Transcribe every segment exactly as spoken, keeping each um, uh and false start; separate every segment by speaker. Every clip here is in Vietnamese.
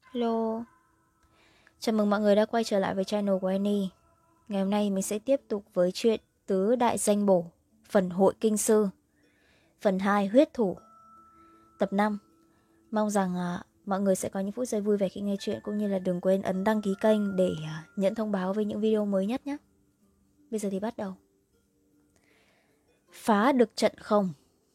Speaker 1: Hello, chào mừng mọi người đã quay trở lại với channel của Annie. Ngày hôm nay mình sẽ tiếp tục với chuyện Tứ Đại Danh Bổ, phần Hội Kinh Sư, phần hai Huyết Thủ, tập năm. Mong rằng à, mọi người sẽ có những phút giây vui vẻ khi nghe chuyện, cũng như là đừng quên ấn đăng ký kênh để à, nhận thông báo về những video mới nhất nhé. Bây giờ thì bắt đầu. Phá được trận không?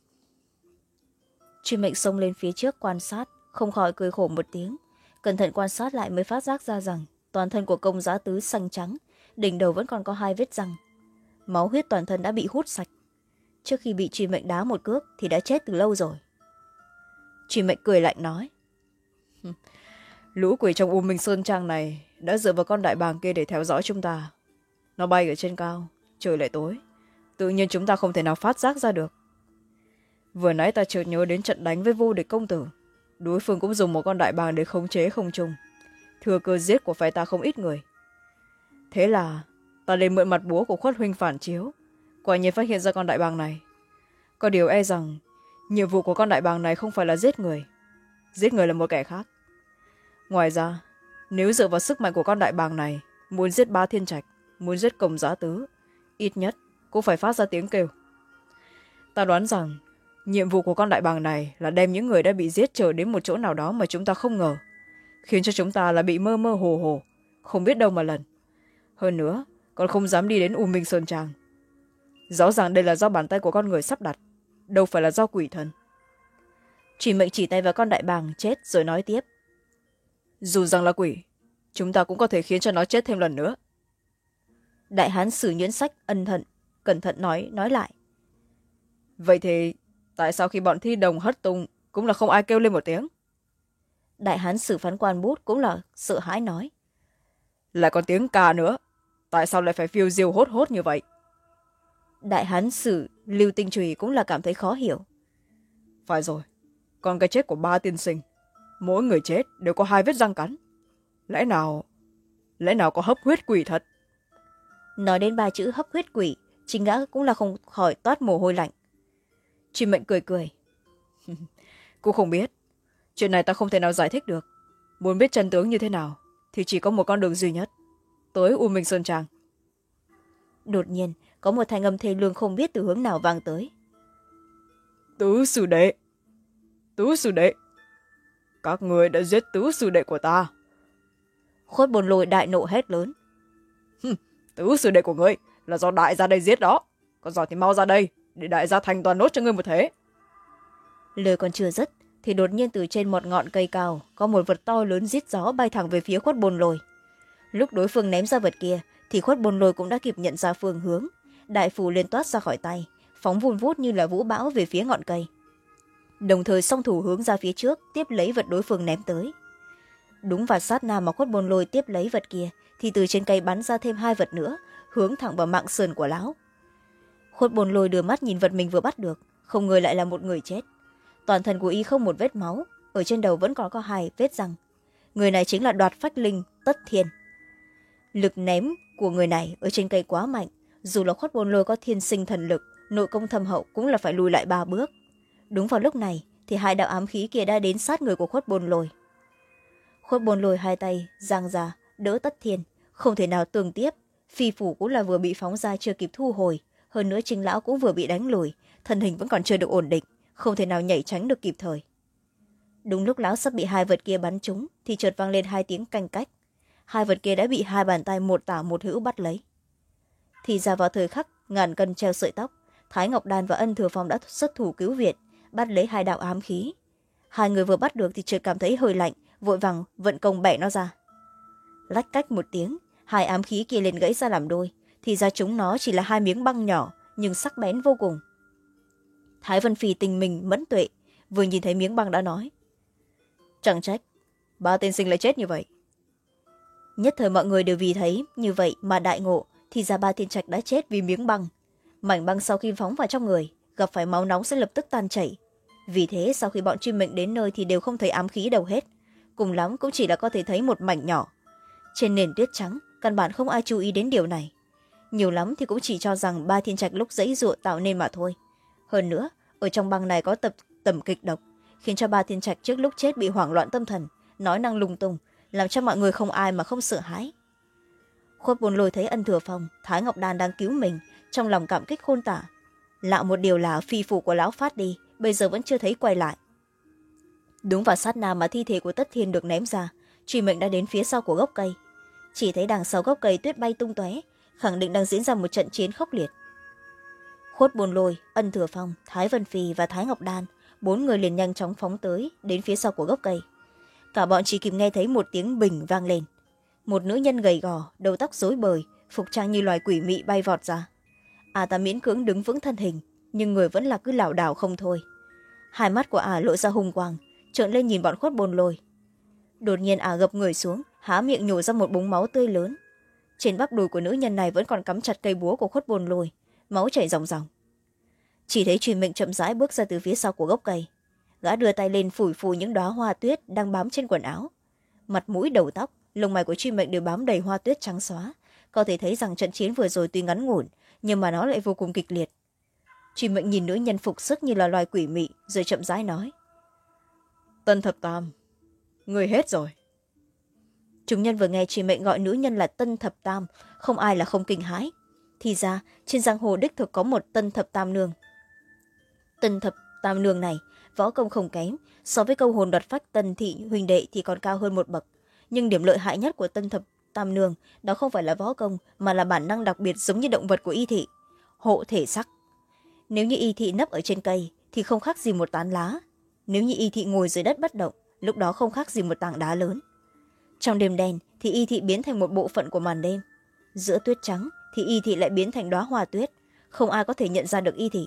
Speaker 1: Truy Mệnh xông lên phía trước quan sát, không khỏi cười khổ một tiếng. Cẩn thận quan sát lại mới phát giác ra rằng toàn thân của Công Giá Tứ xanh trắng, đỉnh đầu vẫn còn có hai vết răng. Máu huyết toàn thân đã bị hút sạch. Trước khi bị Truy Mệnh đá một cước thì đã chết từ lâu rồi. Truy Mệnh cười lạnh nói: Lũ quỷ trong U Minh Sơn Trang này đã dựa vào con đại bàng kia để theo dõi chúng ta. Nó bay ở trên cao, trời lại tối, tự nhiên chúng ta không thể nào phát giác ra được. Vừa nãy ta chợt nhớ đến trận đánh với Vô Địch công tử, đối phương cũng dùng một con đại bàng để khống chế không trung, thừa cơ giết của phái ta không ít người. Thế là ta lên mượn mặt búa của Khuất huynh phản chiếu, quả nhiên phát hiện ra con đại bàng này. Có điều e rằng nhiệm vụ của con đại bàng này không phải là giết người, giết người là một kẻ khác. Ngoài ra, nếu dựa vào sức mạnh của con đại bàng này, muốn giết Ba Thiên Trạch, muốn giết Công Giá Tứ, ít nhất cũng phải phát ra tiếng kêu. Ta đoán rằng nhiệm vụ của con đại bàng này là đem những người đã bị giết trở đến một chỗ nào đó mà chúng ta không ngờ, khiến cho chúng ta là bị mơ mơ hồ hồ, không biết đâu mà lần. Hơn nữa, còn không dám đi đến U Minh Sơn Trang. Rõ ràng đây là do bàn tay của con người sắp đặt, đâu phải là do quỷ thần. Chỉ Mệnh chỉ tay vào con đại bàng chết rồi nói tiếp: Dù rằng là quỷ, chúng ta cũng có thể khiến cho nó chết thêm lần nữa. Đại hán Sử Nhuyễn Sách ân thận, cẩn thận nói nói lại: Vậy thì tại sao khi bọn Thi Đồng hất tung cũng là không ai kêu lên một tiếng? Đại hán Sử Phán Quan Bút cũng là sợ hãi nói: Lại còn tiếng ca nữa, tại sao lại phải phiêu diêu hốt hốt như vậy? Đại hán Sử Lưu Tinh Trùy cũng là cảm thấy khó hiểu. Phải rồi, còn cái chết của Ba tiên sinh, mỗi người chết đều có hai vết răng cắn. Lẽ nào lẽ nào có hấp huyết quỷ thật? Nói đến ba chữ hấp huyết quỷ, chính gã cũng là không khỏi toát mồ hôi lạnh. Truy Mệnh cười cười. Cũng không biết, chuyện này ta không thể nào giải thích được. Muốn biết chân tướng như thế nào thì chỉ có một con đường duy nhất, tới U Minh Sơn Trang. Đột nhiên có một thanh âm thê lương không biết từ hướng nào vang tới. Tứ sư đệ, tứ sư đệ, các người đã giết tứ sư đệ của ta. Khuất Bồn Lôi đại nộ hét lớn: Tứ sư đệ của ngươi là do đại gia đây giết đó, còn giỏi thì mau ra đây để đại gia thành toàn nốt cho ngươi một thế. Lời còn chưa dứt thì đột nhiên từ trên một ngọn cây cao có một vật to lớn rít gió bay thẳng về phía Khuất Bồn Lôi. Lúc đối phương ném ra vật kia thì Khuất Bồn Lôi cũng đã kịp nhận ra phương hướng, đại phù liền toát ra khỏi tay, phóng vun vút như là vũ bão về phía ngọn cây, đồng thời song thủ hướng ra phía trước tiếp lấy vật đối phương ném tới. Đúng vào sát na mà Khuất Bồn Lôi tiếp lấy vật kia thì từ trên cây bắn ra thêm hai vật nữa, hướng thẳng vào mạng sườn của lão. Khuất Bồn Lôi đưa mắt nhìn vật mình vừa bắt được, không ngờ lại là một người chết. Toàn thân của y không một vết máu, ở trên đầu vẫn còn có hai vết răng. Người này chính là Đoạt Phách Linh Tất Thiên. Lực ném của người này ở trên cây quá mạnh, dù là Khuất Bồn Lôi có thiên sinh thần lực, nội công thâm hậu cũng là phải lùi lại ba bước. Đúng vào lúc này thì hai đạo ám khí kia đã đến sát người của Khuất Bồn Lôi. Khuất Bồn Lôi hai tay giang ra đỡ Tất Thiên, không thể nào tường tiếp. Phi phủ cũng là vừa bị phóng ra chưa kịp thu hồi, hơn nữa chính lão cũng vừa bị đánh lùi, thân hình vẫn còn chưa được ổn định, không thể nào nhảy tránh được kịp thời. Đúng lúc lão sắp bị hai vật kia bắn trúng thì chợt vang lên hai tiếng canh cách. Hai vật kia đã bị hai bàn tay một tả một hữu bắt lấy. Thì ra vào thời khắc ngàn cân treo sợi tóc, Thái Ngọc Đan và Ân Thừa Phong đã xuất thủ cứu viện, bắt lấy hai đạo ám khí. Hai người vừa bắt được thì chợt cảm thấy hơi lạnh, vội vàng vận công bẻ nó ra. Lách cách một tiếng, hai ám khí kia liền gãy ra làm đôi, thì ra chúng nó chỉ là hai miếng băng nhỏ nhưng sắc bén vô cùng. Thái Vân Phi tình mình mẫn tuệ, vừa nhìn thấy miếng băng đã nói: Chẳng trách Ba tiên sinh lại chết như vậy. Nhất thời mọi người đều vì thấy như vậy mà đại ngộ, thì ra Ba Thiên Trạch đã chết vì miếng băng. Mảnh băng sau khi phóng vào trong người, gặp phải máu nóng sẽ lập tức tan chảy. Vì thế sau khi bọn Truy Mệnh đến nơi thì đều không thấy ám khí đâu hết, cùng lắm cũng chỉ là có thể thấy một mảnh nhỏ. Trên nền tuyết trắng, căn bản không ai chú ý đến điều này. Nhiều lắm thì cũng chỉ cho rằng Ba Thiên Trạch lúc giãy giụa tạo nên mà thôi. Hơn nữa, ở trong băng này có tập tẩm kịch độc, khiến cho Ba Thiên Trạch trước lúc chết bị hoảng loạn tâm thần,
Speaker 2: nói năng lung tung, làm cho mọi người không ai mà không sợ hãi. Khuất Bồn Lôi thấy Ân Thừa Phong, Thái Ngọc Đan đang cứu mình, trong lòng cảm kích khôn tả. Lạ một điều là phi phủ của lão phát đi, bây giờ vẫn chưa thấy quay lại. Đúng vào sát na mà thi thể của Tất Thiên được ném ra, Truy Mệnh đã đến phía sau của gốc cây. Chỉ thấy đằng sau gốc cây tuyết bay tung tóe, khẳng định đang diễn ra một trận chiến khốc liệt. Khuất Bồn Lôi, Ân Thừa Phong, Thái Vân Phi và Thái Ngọc Đan, bốn người liền nhanh chóng phóng tới đến phía sau của gốc cây. Cả bọn chỉ kịp nghe thấy một tiếng bình vang lên. Một nữ nhân gầy gò, đầu tóc rối bời, phục trang như loài quỷ mị bay vọt ra. À ta miễn cưỡng đứng vững thân hình, nhưng người vẫn là cứ lảo đảo không thôi. Hai mắt của ả lộ ra hung quang, trợn lên nhìn bọn Khuất Bồn Lôi. Đột nhiên ả gập người xuống, há miệng nhổ ra một búng máu tươi lớn. Trên bắp đùi của nữ nhân này vẫn còn cắm chặt cây búa của Khuất Bồn Lôi, máu chảy ròng ròng. Chỉ thấy Truy Mệnh chậm rãi bước ra từ phía sau của gốc cây. Gã đưa tay lên phủi phủi những đóa hoa tuyết đang bám trên quần áo. Mặt mũi đầu tóc, lông mày của Truy Mệnh đều bám đầy hoa tuyết trắng xóa. Có thể thấy rằng trận chiến vừa rồi tuy ngắn ngủn, nhưng mà nó lại vô cùng kịch liệt. Truy Mệnh nhìn nữ nhân phục sức như là loài quỷ mị, rồi chậm rãi nói: Tân Thập Tam, người hết rồi. Chúng nhân vừa nghe Truy Mệnh gọi nữ nhân là Tân Thập Tam, không ai là không kinh hãi. Thì ra trên giang hồ đích thực có một Tân Thập Tam nương. Tân Thập Tam nương này võ công không kém, so với câu hồn đoạt phách Tân thị huynh đệ thì còn cao hơn một bậc. Nhưng điểm lợi hại nhất của Tân Thập Tam nương đó không phải là võ công, mà là bản năng đặc biệt giống như động vật của y thị, hộ thể sắc. Nếu như y thị nấp ở trên cây thì không khác gì một tán lá. Nếu như y thị ngồi dưới đất bất động, lúc đó không khác gì một tảng đá lớn. Trong đêm đen thì y thị biến thành một bộ phận của màn đêm. Giữa tuyết trắng thì y thị lại biến thành đóa hoa tuyết, không ai có thể nhận ra được y thị.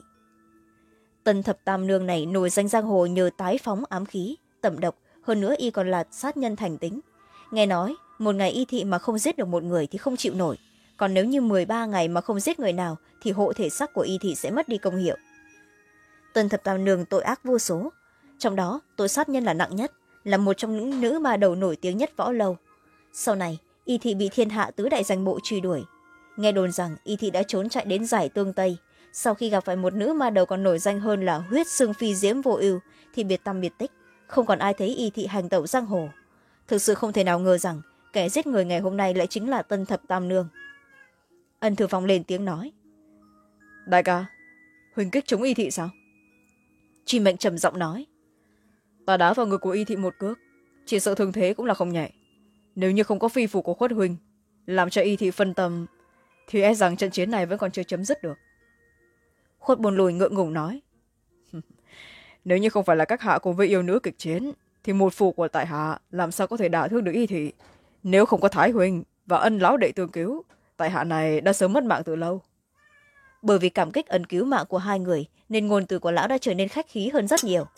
Speaker 2: Tân Thập Tam nương này nổi danh giang hồ nhờ tái phóng ám khí, tẩm độc, hơn nữa y còn là sát nhân thành tính. Nghe nói một ngày y thị mà không giết được một người thì không chịu nổi, còn nếu như m ba ngày mà không giết người nào thì hộ thể sắc của y thị sẽ mất đi công hiệu. Tân Thập Tam nương tội ác vô số, trong đó tội sát nhân là nặng nhất, là một trong những nữ ma đầu nổi tiếng nhất võ lâu. Sau này y thị bị thiên hạ tứ đại danh bộ truy đuổi. Nghe đồn rằng y thị đã trốn chạy đến giải Tương Tây, sau khi gặp phải một nữ ma đầu còn nổi danh hơn là Huyết Xương Phi Diễm Vô Ưu thì biệt tăm biệt tích, không còn ai thấy y thị hành tẩu giang hồ. Thực sự không thể nào ngờ rằng kẻ giết người ngày hôm nay lại chính là Tân Thập Tam nương. Ân Thừa Phong lên tiếng nói: Đại ca, huỳnh kích chống y thị sao? Truy Mệnh trầm giọng nói: Ta đá vào ngực của y thị một cước, chỉ sợ thương thế cũng là không nhẹ. Nếu như không có phi phủ của Khuất huynh làm cho y thị phân tâm thì e rằng trận chiến này vẫn còn chưa chấm dứt được. Khuất Bồn Lôi ngượng ngùng nói: Nếu như không phải là các hạ cùng với yêu nữ kịch chiến thì một phủ của tại hạ làm sao có thể đả thương được y thị. Nếu không có Thái huynh và Ân lão đệ tương cứu, tại hạ này đã sớm mất mạng từ lâu. Bởi vì cảm kích ân cứu mạng của hai người nên ngôn từ của lão đã trở nên khách khí hơn rất nhiều.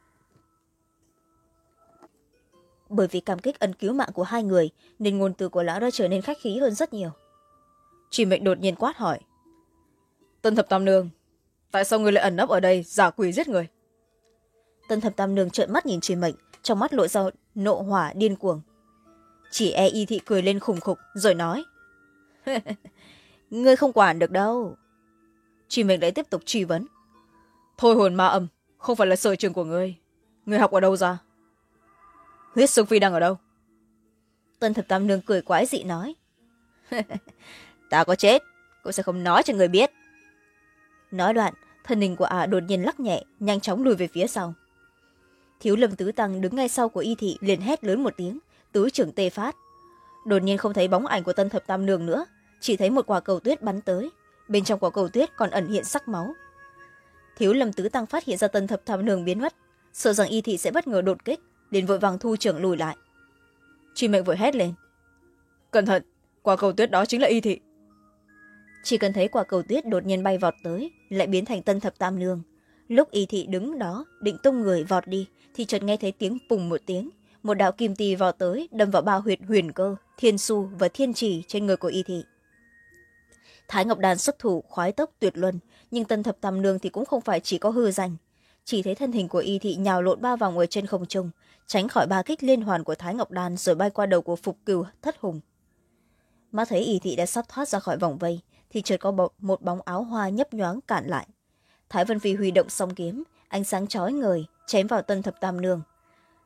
Speaker 2: Bởi vì cảm kích ân cứu mạng của hai người nên ngôn từ của lão đã trở nên khách khí hơn rất nhiều. Truy Mệnh đột nhiên quát hỏi: Tân Thập Tam nương, tại sao người lại ẩn nấp ở đây giả quỷ giết người? Tân Thập Tam nương trợn mắt nhìn Truy Mệnh, trong mắt lộ ra nộ hỏa điên cuồng. Chỉ e y thị cười lên khùng khục rồi nói: Ngươi không quản được đâu. Truy Mệnh lại tiếp tục truy vấn: Thôi hồn ma âm không phải là sở trường của ngươi, ngươi học ở đâu ra? Huyết Xương Phi đang ở đâu? Tân Thập Tam nương cười quái dị nói: Ta có chết cũng sẽ không nói cho người biết. Nói đoạn, thân hình của ả đột nhiên lắc nhẹ, nhanh chóng lùi về phía sau. Thiếu Lâm Tứ Tăng đứng ngay sau của y thị liền hét lớn một tiếng, tứ trưởng tê phát. Đột nhiên không thấy bóng ảnh của Tân Thập Tam nương nữa, chỉ thấy một quả cầu tuyết bắn tới, bên trong quả cầu tuyết còn ẩn hiện sắc máu. Thiếu Lâm Tứ Tăng phát hiện ra Tân Thập Tam nương biến mất, sợ rằng y thị sẽ bất ngờ đột kích, liền vội vàng thu trưởng lùi lại. Truy Mệnh vội hét lên: Cẩn thận, quả cầu tuyết đó chính là y thị. Chỉ cần thấy quả cầu tuyết đột nhiên bay vọt tới, lại biến thành Tân Thập Tam nương. Lúc y thị đứng đó định tung người vọt đi thì chợt nghe thấy tiếng pùng một tiếng, một đạo kim tì vọt tới đâm vào ba huyệt huyền cơ, thiên su và thiên trì trên người của y thị. Thái Ngọc Đan xuất thủ khoái tốc tuyệt luân, nhưng Tân Thập Tam nương thì cũng không phải chỉ có hư danh. Chỉ thấy thân hình của y thị nhào lộn ba vòng ở trên không trung, tránh khỏi ba kích liên hoàn của Thái Ngọc Đan rồi bay qua đầu của Phục Cừu Thất Hùng. Mắt thấy y thị đã sắp thoát ra khỏi vòng vây thì chợt có một bóng áo hoa nhấp nhoáng cản lại. Thái Vân Phi huy động song kiếm, ánh sáng chói ngời chém vào Tân Thập Tam nương.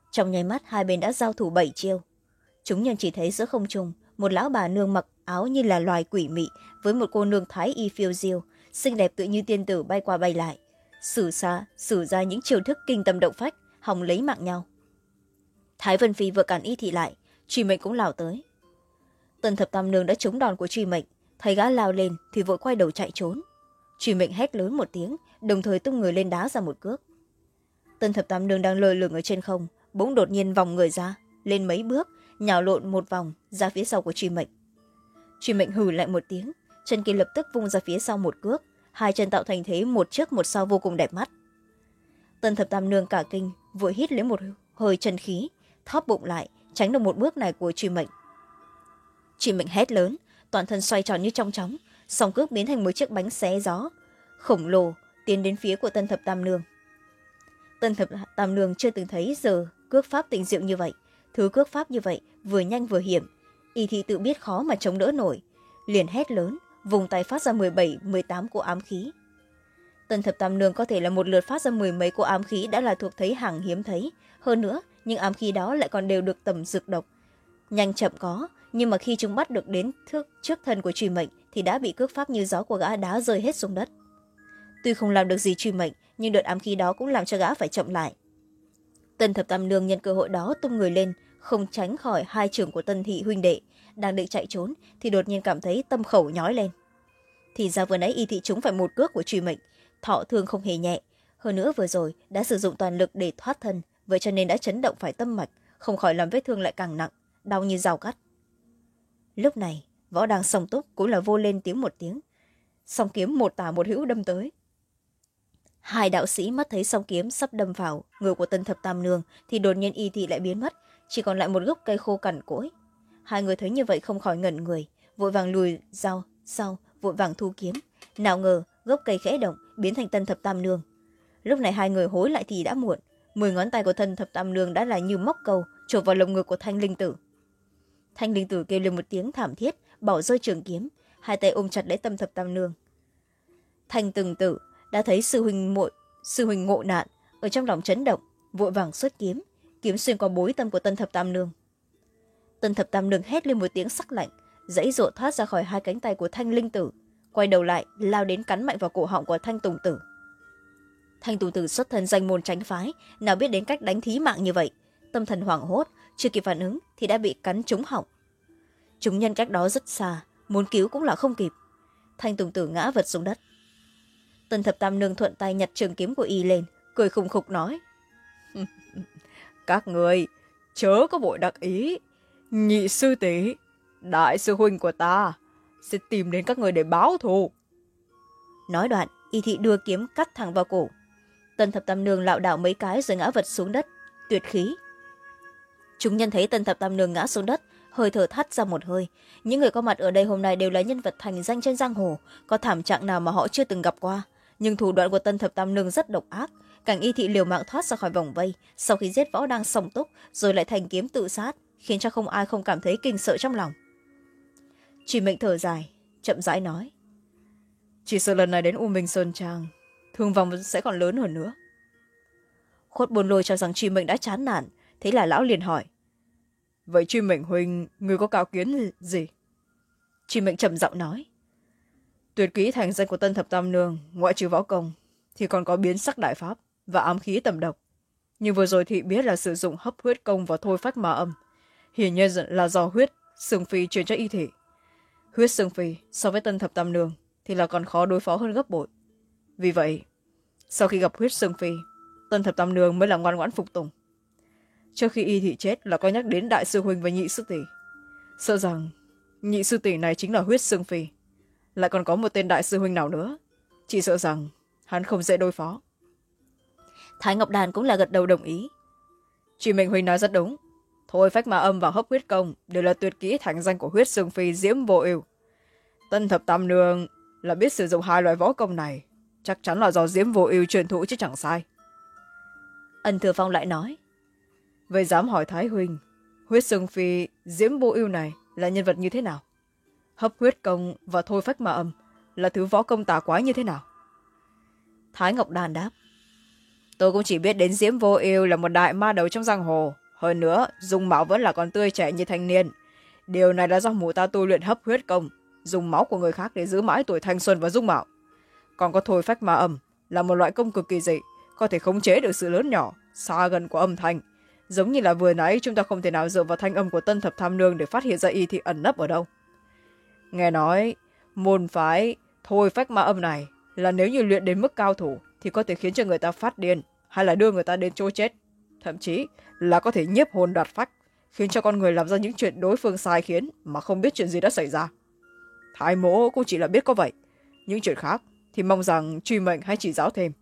Speaker 2: trong nháy mắt hai bên đã giao thủ bảy chiêu. Chúng nhân chỉ thấy giữa không trung một lão bà nương mặc áo như là loài quỷ mị với một cô nương thái y phiêu diêu xinh đẹp tự như tiên tử bay qua bay lại, sử xa sử ra những chiêu thức kinh tâm động phách, hòng lấy mạng nhau. Thái Vân Phi vừa cản Y Thị lại, Truy Mệnh cũng lao tới. Tân Thập Tam Nương đã trúng đòn của Truy Mệnh, thấy gã lao lên thì vội quay đầu chạy trốn. Truy Mệnh hét lớn một tiếng, đồng thời tung người lên đá ra một cước. Tân Thập Tam Nương đang lơ lửng ở trên không, bỗng đột nhiên vòng người ra, lên mấy bước, nhào lộn một vòng ra phía sau của Truy Mệnh. Truy Mệnh hừ lại một tiếng, chân kia lập tức vung ra phía sau một cước, hai chân tạo thành thế một trước một sau vô cùng đẹp mắt. Tân Thập Tam Nương cả kinh, vội hít lấy một hơi chân khí, thóp bụng lại, tránh được một bước này của Truy Mệnh. Truy Mệnh hét lớn, toàn thân xoay tròn như trong chóng, song cước biến thành một chiếc bánh xé gió khổng lồ tiến đến phía của Tân Thập Tam Nương. Tân Thập Tam Nương chưa từng thấy giờ cước pháp tinh diệu như vậy, thứ cước pháp như vậy vừa nhanh vừa hiểm, Y Thị tự biết khó mà chống đỡ nổi, liền hét lớn, vùng tay phát ra mười bảy mười tám cỗ ám khí. Tân Thập Tam Nương có thể là một lượt phát ra mười mấy cỗ ám khí đã là thuộc thấy hàng hiếm thấy, hơn nữa những ám khí đó lại còn đều được tẩm dược độc, nhanh chậm có, nhưng mà khi chúng bắt được đến thước trước thân của Truy Mệnh thì đã bị cước pháp như gió của gã đá rơi hết xuống đất. Tuy không làm được gì Truy Mệnh, nhưng đợt ám khí đó cũng làm cho gã phải chậm lại. Tân Thập Tam Nương nhân cơ hội đó tung người lên, không tránh khỏi hai trưởng của Tân Thị huynh đệ, đang định chạy trốn thì đột nhiên cảm thấy tâm khẩu nhói lên. Thì ra vừa nãy Y Thị trúng phải một cước của Truy Mệnh, thọ thương không hề nhẹ, hơn nữa vừa rồi đã sử dụng toàn lực để thoát thân, vậy cho nên đã chấn động phải tâm mạch, không khỏi làm vết thương lại càng nặng, đau như dao cắt. Lúc này Võ Đang Song Túc cũng là vô lên tiếng một tiếng, song kiếm một tả một hữu đâm tới. Hai đạo sĩ mắt thấy song kiếm sắp đâm vào người của Tân Thập Tam Nương thì đột nhiên Y Thị lại biến mất, chỉ còn lại một gốc cây khô cằn cỗi. Hai người thấy như vậy không khỏi ngẩn người, vội vàng lùi dao sau, vội vàng thu kiếm. Nào ngờ gốc cây khẽ động biến thành Tân Thập Tam Nương. Lúc này hai người hối lại thì đã muộn, mười ngón tay của Tân Thập Tam Nương đã là như móc câu chộp vào lồng ngực của Thanh Linh Tử. Thanh Linh Tử kêu lên một tiếng thảm thiết, bỏ rơi trường kiếm, hai tay ôm chặt lấy Tân Thập Tam Nương. Thanh Từng Tử đã thấy sư huynh muội sư huynh ngộ nạn, ở trong lòng chấn động, vội vàng xuất kiếm, kiếm xuyên qua bối tâm của Tân Thập Tam Nương. Tân Thập Tam Nương hét lên một tiếng sắc lạnh, giãy giụa thoát ra khỏi hai cánh tay của Thanh Linh Tử, quay đầu lại lao đến cắn mạnh vào cổ họng của Thanh Tùng Tử. Thanh Tùng Tử xuất thân danh môn tránh phái, nào biết đến cách đánh thí mạng như vậy, tâm thần hoảng hốt, chưa kịp phản ứng thì đã bị cắn trúng họng. Chúng nhân cách đó rất xa, muốn cứu cũng là không kịp. Thanh Tùng Tử ngã vật xuống đất. Tân Thập Tam Nương thuận tay nhặt trường kiếm của y lên, cười khùng khục nói:
Speaker 1: các người chớ có vội đắc ý, nhị sư tỷ, đại sư huynh của ta sẽ tìm đến các người để báo thù.
Speaker 2: Nói đoạn, Y Thị đưa kiếm cắt thẳng vào cổ. Tân Thập Tam Nương lảo đảo mấy cái rồi ngã vật xuống đất, tuyệt khí. Chúng nhân thấy Tân Thập Tam Nương ngã xuống đất, hơi thở thắt ra một hơi. Những người có mặt ở đây hôm nay đều là nhân vật thành danh trên giang hồ, có thảm trạng nào mà họ chưa từng gặp qua. Nhưng thủ đoạn của Tân Thập Tam Nương rất độc ác, cảnh Y Thị liều mạng thoát ra khỏi vòng vây, sau khi giết Võ Đang Song Túc rồi lại thành kiếm tự sát, khiến cho không ai không cảm thấy kinh sợ trong lòng. Truy Mệnh thở dài, chậm rãi nói:
Speaker 1: chỉ sợ lần này đến U Minh Sơn Trang, thương vong sẽ còn lớn hơn nữa.
Speaker 2: Khuất Bồn Lôi cho rằng Truy Mệnh đã chán nản, thế là lão liền hỏi:
Speaker 1: vậy Truy Mệnh huynh, người có cao kiến gì?
Speaker 2: Truy Mệnh trầm giọng nói:
Speaker 1: tuyệt kỹ thành danh của Tân Thập Tam Nương, ngoại trừ võ công thì còn có biến sắc đại pháp và ám khí tầm độc, nhưng vừa rồi thị biết là sử dụng hấp huyết công và thôi phách ma âm, hiển nhiên là do huyết Sương Phi truyền cho Y Thị. Huyết Sương Phi so với Tân Thập Tam Nương thì là còn khó đối phó hơn gấp bội. Vì vậy sau khi gặp huyết Sương Phi, Tân Thập Tam Nương mới là ngoan ngoãn phục tùng. Trước khi Y Thị chết là có nhắc đến đại sư huynh và nhị sư tỷ, sợ rằng nhị sư tỷ này chính là huyết Sương Phi, lại còn có một tên đại sư huynh nào nữa, chỉ sợ rằng hắn không dễ đối phó.
Speaker 2: Thái Ngọc Đàn cũng là gật đầu đồng ý.
Speaker 1: Truy Mệnh huynh nói rất đúng, thôi phách ma âm và hấp huyết công đều là tuyệt kỹ thành danh của huyết Sương Phi Diễm Vô Ưu. Tân Thập Tam Nương là biết sử dụng hai loại võ công này, chắc chắn là do Diễm Vô Ưu truyền thụ chứ chẳng sai.
Speaker 2: Ân Thừa Phong lại nói:
Speaker 1: vậy dám hỏi Thái huynh, huyết Sương Phi Diễm Vô Ưu này là nhân vật như thế nào? Hấp huyết công và thôi phách ma âm là thứ võ công tà quái như thế nào?
Speaker 2: Thái Ngọc Đàn đáp:
Speaker 1: tôi cũng chỉ biết đến Diễm Vô Ưu là một đại ma đầu trong giang hồ. Hơn nữa dung mạo vẫn là còn tươi trẻ như thanh niên. Điều này là do mụ ta tu luyện hấp huyết công, dùng máu của người khác để giữ mãi tuổi thanh xuân và dung mạo. Còn có thôi phách ma âm, là một loại công cực kỳ dị, có thể khống chế được sự lớn nhỏ xa gần của âm thanh. Giống như là vừa nãy chúng ta không thể nào dựa vào thanh âm của Tân Thập Tham Nương để phát hiện ra y thị ẩn nấp ở đâu. Nghe nói môn phái thôi phách ma âm này là nếu như luyện đến mức cao thủ thì có thể khiến cho người ta phát điên, hay là đưa người ta đến chỗ chết, thậm chí là có thể nhiếp hồn đoạt phách, khiến cho con người làm ra những chuyện đối phương sai khiến mà không biết chuyện gì đã xảy ra. Thái mỗ cũng chỉ là biết có vậy, những chuyện khác thì mong rằng truy mệnh hãy chỉ giáo thêm.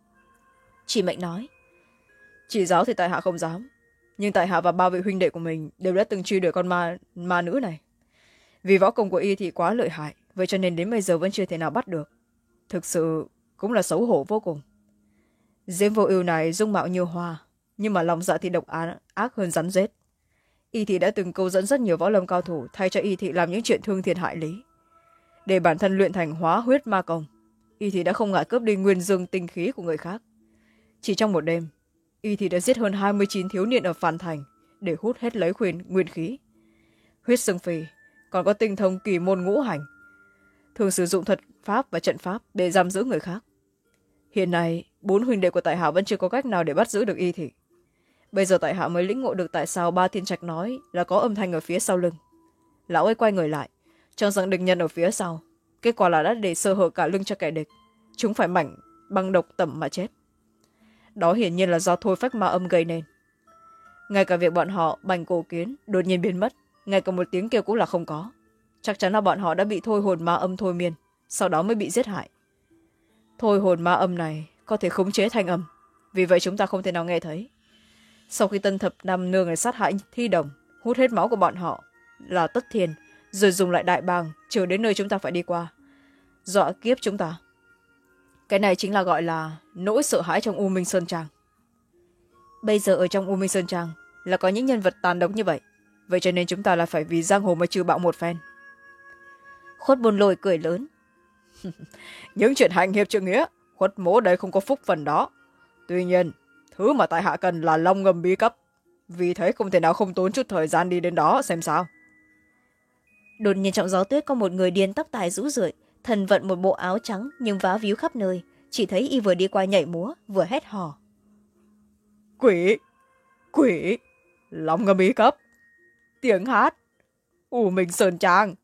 Speaker 2: Chỉ mệnh nói.
Speaker 1: Chỉ giáo thì tại hạ không dám, nhưng tại hạ và ba vị huynh đệ của mình đều đã từng truy đuổi con ma, ma nữ này. Vì võ công của y thì quá lợi hại, vậy cho nên đến bây giờ vẫn chưa thể nào bắt được. Thực sự cũng là xấu hổ vô cùng. Diễm Vô Ưu này dung mạo như hoa, nhưng mà lòng dạ thì độc ác, ác hơn rắn rết. Y thị đã từng câu dẫn rất nhiều võ lâm cao thủ thay cho y thị làm những chuyện thương thiệt hại lý. Để bản thân luyện thành hóa huyết ma công, y thị đã không ngại cướp đi nguyên dương tinh khí của người khác. Chỉ trong một đêm, y thị đã giết hơn hai mươi chín thiếu niên ở Phan Thành để hút hết lấy khuyên nguyên khí. Huyết xương phì còn có tinh thông kỳ môn ngũ hành, thường sử dụng thuật pháp và trận pháp để giam giữ người khác. Hiện nay bốn huynh đệ của tại hạ vẫn chưa có cách nào để bắt giữ được y thị. Bây giờ tại hạ mới lĩnh ngộ được tại sao Ba Thiên Trạch nói là có âm thanh ở phía sau lưng. Lão ấy quay người lại, cho rằng địch nhân ở phía sau, kết quả là đã để sơ hở cả lưng cho kẻ địch, chúng phải mảnh băng độc tẩm mà chết. Đó hiển nhiên là do thôi phách ma âm gây nên. Ngay cả việc bọn họ bành cổ kiến đột nhiên biến mất, ngay cả một tiếng kêu cũng là không có. Chắc chắn là bọn họ đã bị thôi hồn ma âm thôi miên, sau đó mới bị giết hại. Thôi hồn ma âm này có thể khống chế thanh âm, vì vậy chúng ta không thể nào nghe thấy. Sau khi Tân Thập Nam Nương này sát hại Thi Đồng, hút hết máu của bọn họ là Tất Thiên, rồi dùng lại đại bàng chờ đến nơi chúng ta phải đi qua, dọa kiếp chúng ta. Cái này chính là gọi là nỗi sợ hãi trong U Minh Sơn Trang. Bây giờ ở trong U Minh Sơn Trang là có những nhân vật tàn độc như vậy, vậy cho nên chúng ta là phải vì giang hồ mà trừ bạo một phen.
Speaker 2: Khuất Bồn Lôi cười lớn.
Speaker 1: Những chuyện hành hiệp trượng nghĩa, Khuất mỗ đây không có phúc phần đó. Tuy nhiên thứ mà tại hạ cần là long ngâm bí cấp, vì thế không thể nào không tốn chút thời gian đi đến đó xem sao.
Speaker 2: Đột nhiên trong gió tuyết có một người điên tóc tai rũ rượi, thần vận một bộ áo trắng nhưng vá víu khắp nơi, chỉ thấy y vừa đi qua nhảy múa vừa hét hò.
Speaker 1: Quỷ, quỷ, long ngâm bí cấp, tiếng hát, U Minh Sơn Trang.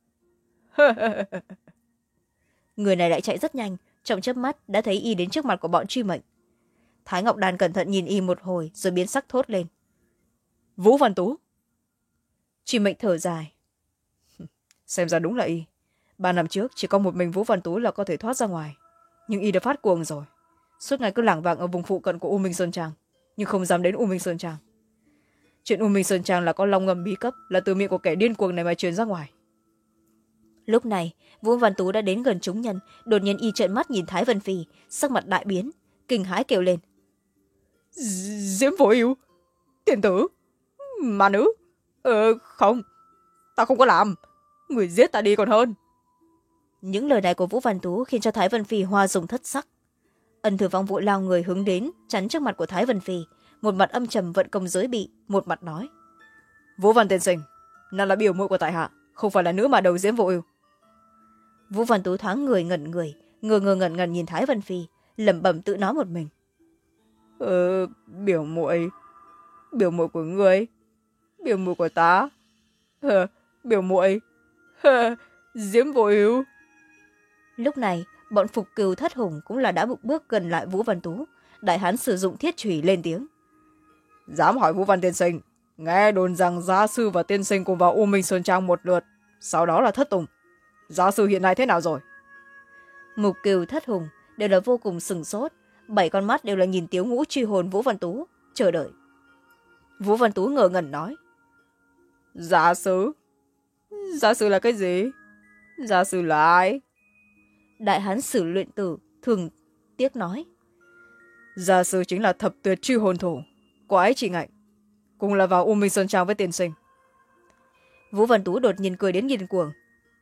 Speaker 2: Người này lại chạy rất nhanh, trong chớp mắt đã thấy y đến trước mặt của bọn truy mệnh. Thái Ngọc Đàn cẩn thận nhìn y một hồi rồi biến sắc thốt lên.
Speaker 1: Vũ Văn Tú.
Speaker 2: Truy mệnh thở dài.
Speaker 1: Xem ra đúng là y. Ba năm trước chỉ có một mình Vũ Văn Tú là có thể thoát ra ngoài, nhưng y đã phát cuồng rồi, suốt ngày cứ lảng vảng ở vùng phụ cận của U Minh Sơn Trang, nhưng không dám đến U Minh Sơn Trang. Chuyện U Minh Sơn Trang là có long ngâm bí cấp là từ miệng của kẻ điên cuồng này mà truyền ra ngoài.
Speaker 2: Lúc này Vũ Văn Tú đã đến gần chúng nhân, đột nhiên y trợn mắt nhìn Thái Vân Phi, sắc mặt đại biến, kinh hãi kêu lên.
Speaker 1: Diễm Vô Ưu, tiền tử, ma nữ. Ờ không, ta không có làm, người giết ta đi còn hơn.
Speaker 2: Những lời này của Vũ Văn Tú khiến cho Thái Vân Phi hoa dung thất sắc. Ân Thừa Phong vội lao người hướng đến chắn trước mặt của Thái Vân Phi, một mặt âm trầm vận công giới bị, một mặt nói. Vũ Văn tiên sinh, nàng là biểu muội của tại hạ, không phải là nữ mà đầu Diễm Vô Ưu. Vũ Văn Tú thoáng người ngẩn người, ngơ ngơ ngẩn ngẩn nhìn Thái Vân Phi, lẩm bẩm tự nói một mình.
Speaker 1: Ờ, biểu muội, biểu muội của ngươi, biểu muội của ta, ờ, biểu muội, ờ, Diễm Vô Ưu.
Speaker 2: Lúc này bọn Phục Cừu Thất Hùng cũng là đã bước gần lại Vũ Văn Tú. Đại hán sử dụng thiết chùy lên tiếng.
Speaker 1: Dám hỏi Vũ Văn tiên sinh, nghe đồn rằng gia sư và tiên sinh cùng vào U Minh Sơn Trang một lượt, sau đó là thất tùng. Gia sư hiện nay thế nào rồi?
Speaker 2: Mục Cừu Thất Hùng đều là vô cùng sừng sốt, bảy con mắt đều là nhìn Tiếu Ngũ truy hồn Vũ Văn Tú, chờ đợi. Vũ Văn Tú ngờ ngẩn nói.
Speaker 1: Gia sư? Gia sư là cái gì? Gia sư là ai?
Speaker 2: Đại hán sử luyện tử thường tiếc nói.
Speaker 1: Gia sư chính là thập tuyệt truy hồn thủ, quái chỉ ngạnh, cùng là vào U Minh Sơn Trang với tiên sinh.
Speaker 2: Vũ Văn Tú đột nhiên cười đến nghiền cuồng.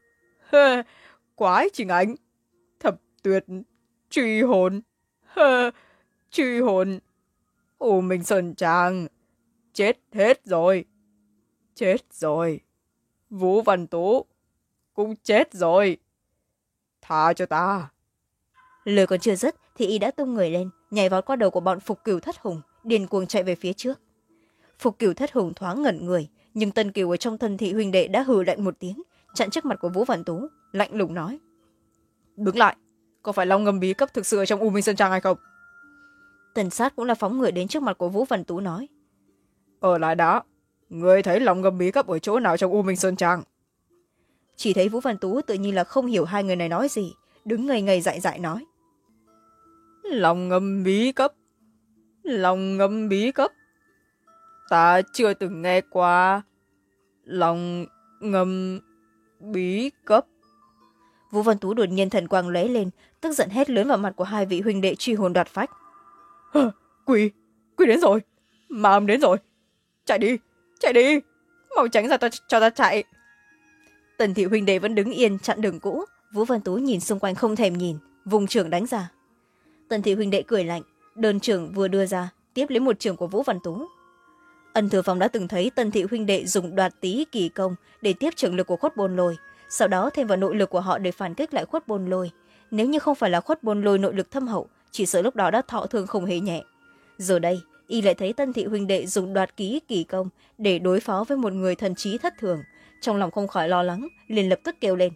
Speaker 1: Quái chỉ ngạnh, thập tuyệt truy hồn, truy hồn, U Minh Sơn Trang chết hết rồi, chết rồi. Vũ Văn Tú cũng chết rồi, tha cho ta.
Speaker 2: Lời còn chưa dứt thì y đã tung người lên, nhảy vào qua đầu của bọn Phục Cửu Thất Hùng, điên cuồng chạy về phía trước. Phục Cửu Thất Hùng thoáng ngẩn người, nhưng Tân Kiều ở trong thân thị huynh đệ đã hừ lạnh một tiếng, chặn trước mặt của Vũ Văn Tú, lạnh lùng nói:
Speaker 1: Đứng lại, có phải Long Ngâm bí cấp thực sự ở trong U Minh Sơn Trang hay không?
Speaker 2: Tần Sát cũng là phóng người đến trước mặt của Vũ Văn Tú nói:
Speaker 1: Ở lại đó, ngươi thấy Long Ngâm bí cấp ở chỗ nào trong U Minh Sơn Trang?
Speaker 2: Chỉ thấy Vũ Văn Tú tự nhiên là không hiểu hai người này nói gì, đứng ngây ngây dại dại nói:
Speaker 1: Long Ngâm bí cấp, Long Ngâm bí cấp, ta chưa từng nghe qua Long Ngâm bí cấp.
Speaker 2: Vũ Văn Tú đột nhiên thần quang lóe lên, tức giận hét lớn vào mặt của hai vị huynh đệ truy hồn đoạt phách:
Speaker 1: Quỷ, quỷ đến rồi, ma âm đến rồi, chạy đi, chạy đi, mau tránh ra ta, cho ta chạy.
Speaker 2: Tần thị huynh đệ vẫn đứng yên chặn đường cũ. Vũ Văn Tú nhìn xung quanh không thèm nhìn, vùng trường đánh ra. Tần thị huynh đệ cười lạnh, đơn trường vừa đưa ra tiếp lấy một trường của Vũ Văn Tú. Ân Thừa Phong đã từng thấy Tần thị huynh đệ dùng đoạt tý kỳ công để tiếp trường lực của Khuất Bôn Lôi, sau đó thêm vào nội lực của họ để phản kích lại Khuất Bôn Lôi. Nếu như không phải là Khuất Bôn Lôi nội lực thâm hậu, chỉ sợ lúc đó đã thọ thương không hề nhẹ. Giờ đây y lại thấy Tân thị huynh đệ dùng đoạt ký kỳ công để đối phó với một người thần trí thất thường, trong lòng không khỏi lo lắng, liền lập tức kêu lên: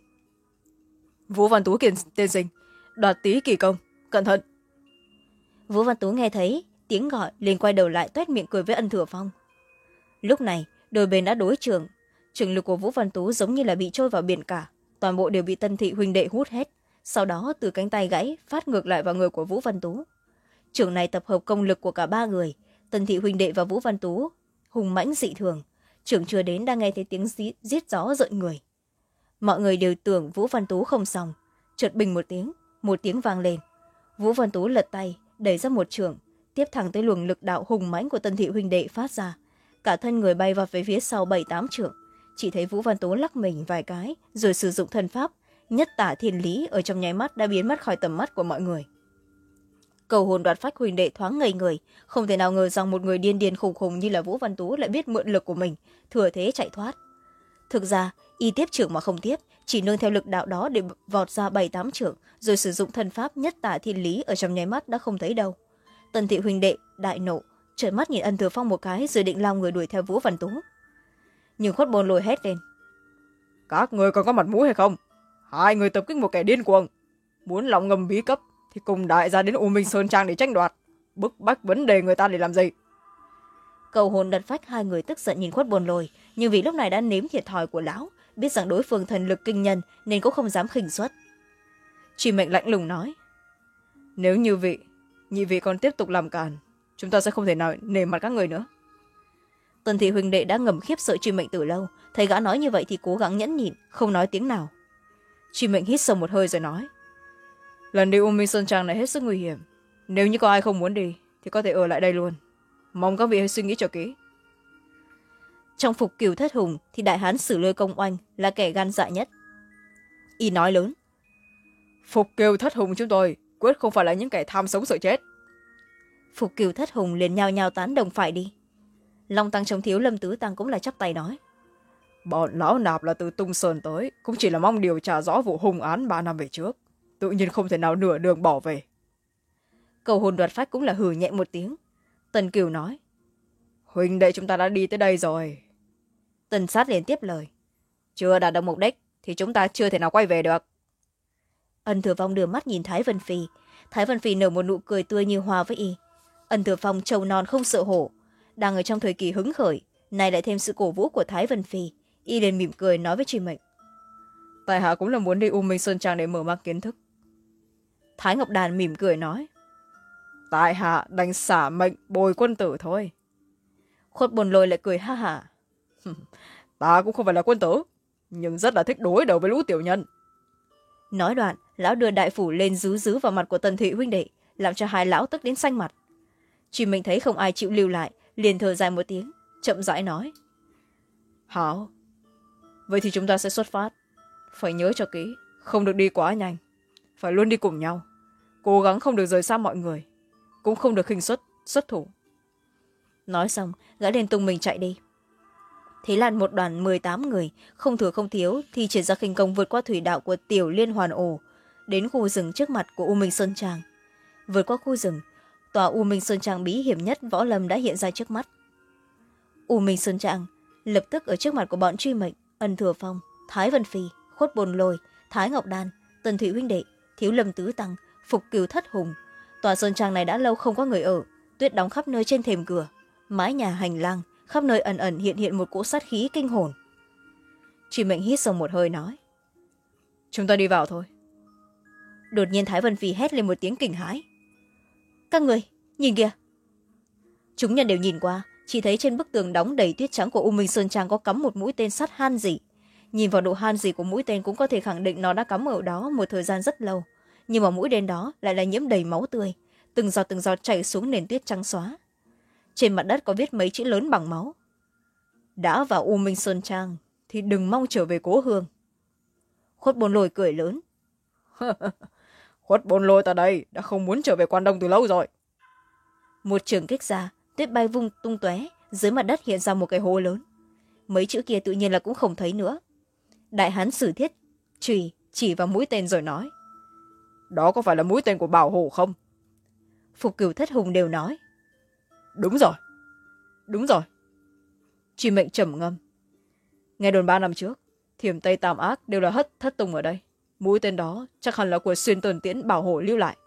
Speaker 1: Vũ Văn Tú kiền tiên sinh, đoạt tý kỳ công, cẩn thận.
Speaker 2: Vũ Văn Tú nghe thấy tiếng gọi liền quay đầu lại toét miệng cười với Ân Thừa Phong. Lúc này đôi bên đã đối trường, trường lực của Vũ Văn Tú giống như là bị trôi vào biển cả, toàn bộ đều bị Tân thị huynh đệ hút hết, sau đó từ cánh tay gãy phát ngược lại vào người của Vũ Văn Tú. Trường này tập hợp công lực của cả ba người, Tân thị huynh đệ và Vũ Văn Tú hùng mãnh dị thường. Trường chưa đến đang nghe thấy tiếng giết gió rợn người. Mọi người đều tưởng Vũ Văn Tú không xong, chợt bình một tiếng, một tiếng vang lên. Vũ Văn Tú lật tay đẩy ra một trường, tiếp thẳng tới luồng lực đạo hùng mãnh của Tân thị huynh đệ phát ra, cả thân người bay vào về phía sau bảy tám trượng. Chỉ thấy Vũ Văn Tú lắc mình vài cái rồi sử dụng thân pháp nhất tả thiên lý, ở trong nháy mắt đã biến mất khỏi tầm mắt của mọi người. Cầu hồn đoạt phách huynh đệ thoáng ngây người, không thể nào ngờ rằng một người điên điên khùng khùng như là Vũ Văn Tú lại biết mượn lực của mình, thừa thế chạy thoát. Thực ra y tiếp trưởng mà không tiếp, chỉ nương theo lực đạo đó để vọt ra bảy tám trưởng, rồi sử dụng thân pháp nhất tả thiên lý, ở trong nháy mắt đã không thấy đâu. Tần thị huynh đệ đại nộ, trợn mắt nhìn Ân Thừa Phong một cái rồi định lao người đuổi theo Vũ Văn Tú. Nhưng Khuất Bôn Lôi hét lên:
Speaker 1: Các người còn có mặt mũi hay không? Hai người tập kích một kẻ điên cuồng, muốn Long Ngâm bí cấp thì cùng đại gia đến U Minh Sơn Trang để tranh đoạt, bức bách vấn đề người ta để làm gì?
Speaker 2: Cầu hồn đật phách hai người tức giận nhìn Khuất Bôn Lôi, nhưng vì lúc này đã nếm thiệt thòi của lão, biết rằng đối phương thần lực kinh nhân nên cũng không dám khinh suất.
Speaker 1: Truy Mệnh lạnh lùng nói: Nếu như vị nhị vị còn tiếp tục làm càn, chúng ta sẽ không thể nào nể mặt các người nữa.
Speaker 2: Tần thị huynh đệ đã ngầm khiếp sợ Truy Mệnh từ lâu, thấy gã nói như vậy thì cố gắng nhẫn nhịn, không nói tiếng nào.
Speaker 1: Truy Mệnh hít sâu một hơi rồi nói: Lần đi U Minh Sơn Trang này hết sức nguy hiểm, nếu như có ai không muốn đi thì có thể ở lại đây luôn, mong các vị hãy suy nghĩ cho kỹ.
Speaker 2: Trong Phục Cửu Thất Hùng thì đại hán Sử Lôi Công Oanh là kẻ gan dạ nhất. Y nói lớn:
Speaker 1: Phục Cửu Thất Hùng chúng tôi quyết không phải là những kẻ tham sống sợ chết.
Speaker 2: Phục Cửu Thất Hùng liền nhao nhao tán đồng phải đi. Long Tăng Chống Thiếu Lâm Tứ Tăng cũng là chắp tay nói:
Speaker 1: Bọn lão nạp là từ Tung Sơn tới, cũng chỉ là mong điều tra rõ vụ hung án ba năm về trước, tự nhiên không thể nào nửa đường bỏ về.
Speaker 2: Cầu hồn đoạt phách cũng là hừ nhẹ một tiếng. Tần Kiều nói:
Speaker 1: Huynh đệ chúng ta đã đi tới đây rồi.
Speaker 2: Tần Sát liền tiếp lời:
Speaker 1: Chưa đạt được mục đích thì chúng ta chưa thể nào quay về được.
Speaker 2: Ân Thừa Phong đưa mắt nhìn Thái Vân Phi. Thái Vân Phi nở một nụ cười tươi như hoa với y. Ân Thừa Phong trâu non không sợ hổ, đang ở trong thời kỳ hứng khởi, nay lại thêm sự cổ vũ của Thái Vân Phi, y liền mỉm cười nói với Truy Mệnh:
Speaker 1: Tại hạ cũng là muốn đi U Minh Sơn Trang để mở mang kiến thức.
Speaker 2: Thái Ngọc Đàn mỉm cười nói:
Speaker 1: Tại hạ đành xả mệnh bồi quân tử thôi.
Speaker 2: Khuất Bôn Lôi lại cười ha hả:
Speaker 1: Ta cũng không phải là quân tử, nhưng rất là thích đối đầu với lũ tiểu nhân.
Speaker 2: Nói đoạn, lão đưa đại phủ lên rứ rứ vào mặt của Tần thị huynh đệ, làm cho hai lão tức đến xanh mặt. Truy Mệnh thấy không ai chịu lưu lại, liền thở dài một tiếng, chậm rãi nói:
Speaker 1: Hảo, vậy thì chúng ta sẽ xuất phát. Phải nhớ cho kỹ, không được đi quá nhanh, phải luôn đi cùng nhau, cố gắng không được rời xa mọi người, cũng không được khinh suất xuất thủ.
Speaker 2: nói xong gã liền tung mình chạy đi. Thế là một đoàn mười tám người không thừa không thiếu thì triển ra khinh công vượt qua thủy đạo của tiểu liên hoàn ổ đến khu rừng trước mặt của U Minh Sơn Trang. Vượt qua khu rừng, tòa U Minh Sơn Trang bí hiểm nhất võ lâm đã hiện ra trước mắt. U Minh Sơn Trang lập tức ở trước mặt của bọn truy mệnh, Ân Thừa Phong, Thái Vân Phi, Khuất Bồn Lôi, Thái Ngọc Đan, Tần Thủy huynh đệ, Thiếu Lâm Tứ Tăng, Phục Cửu Thất Hùng. Tòa sơn trang này đã lâu không có người ở, tuyết đóng khắp nơi trên thềm cửa, mái nhà hành lang, khắp nơi ẩn ẩn hiện hiện một cỗ sát khí kinh hồn. Truy mệnh hít sâu một hơi nói,
Speaker 1: chúng ta đi vào thôi.
Speaker 2: Đột nhiên Thái Vân Phi hét lên một tiếng kinh hãi, các người nhìn kìa. Chúng nhân đều nhìn qua, chỉ thấy trên bức tường đóng đầy tuyết trắng của U Minh Sơn Trang có cắm một mũi tên sắt han dỉ. Nhìn vào độ han dỉ của mũi tên cũng có thể khẳng định nó đã cắm ở đó một thời gian rất lâu, nhưng mà mũi tên đó lại là nhiễm đầy máu tươi, từng giọt từng giọt chảy xuống nền tuyết trắng xóa. Trên mặt đất có viết mấy chữ lớn bằng máu: đã vào U Minh Sơn Trang thì đừng mong trở về cố hương. Khuất Bồn Lôi cười lớn,
Speaker 1: Khuất Bồn Lôi ta đây đã không muốn trở về Quan Đông từ lâu rồi.
Speaker 2: một trường kích ra, tuyết bay vung tung tóe, dưới mặt đất hiện ra một cái hố lớn. Mấy chữ kia tự nhiên là cũng không thấy nữa. Đại hán Sử Thiết chùy chỉ vào mũi tên rồi nói,
Speaker 1: đó có phải là mũi tên của Bảo Hổ không?
Speaker 2: Phục Cửu Thất Hùng đều nói,
Speaker 1: đúng rồi, đúng rồi. Truy mệnh trầm ngâm, nghe đồn ba năm trước Thiểm Tây Tam Ác đều là hất thất tung ở đây, mũi tên đó chắc hẳn là của Xuyên Tần Tiễn Bảo Hổ lưu lại.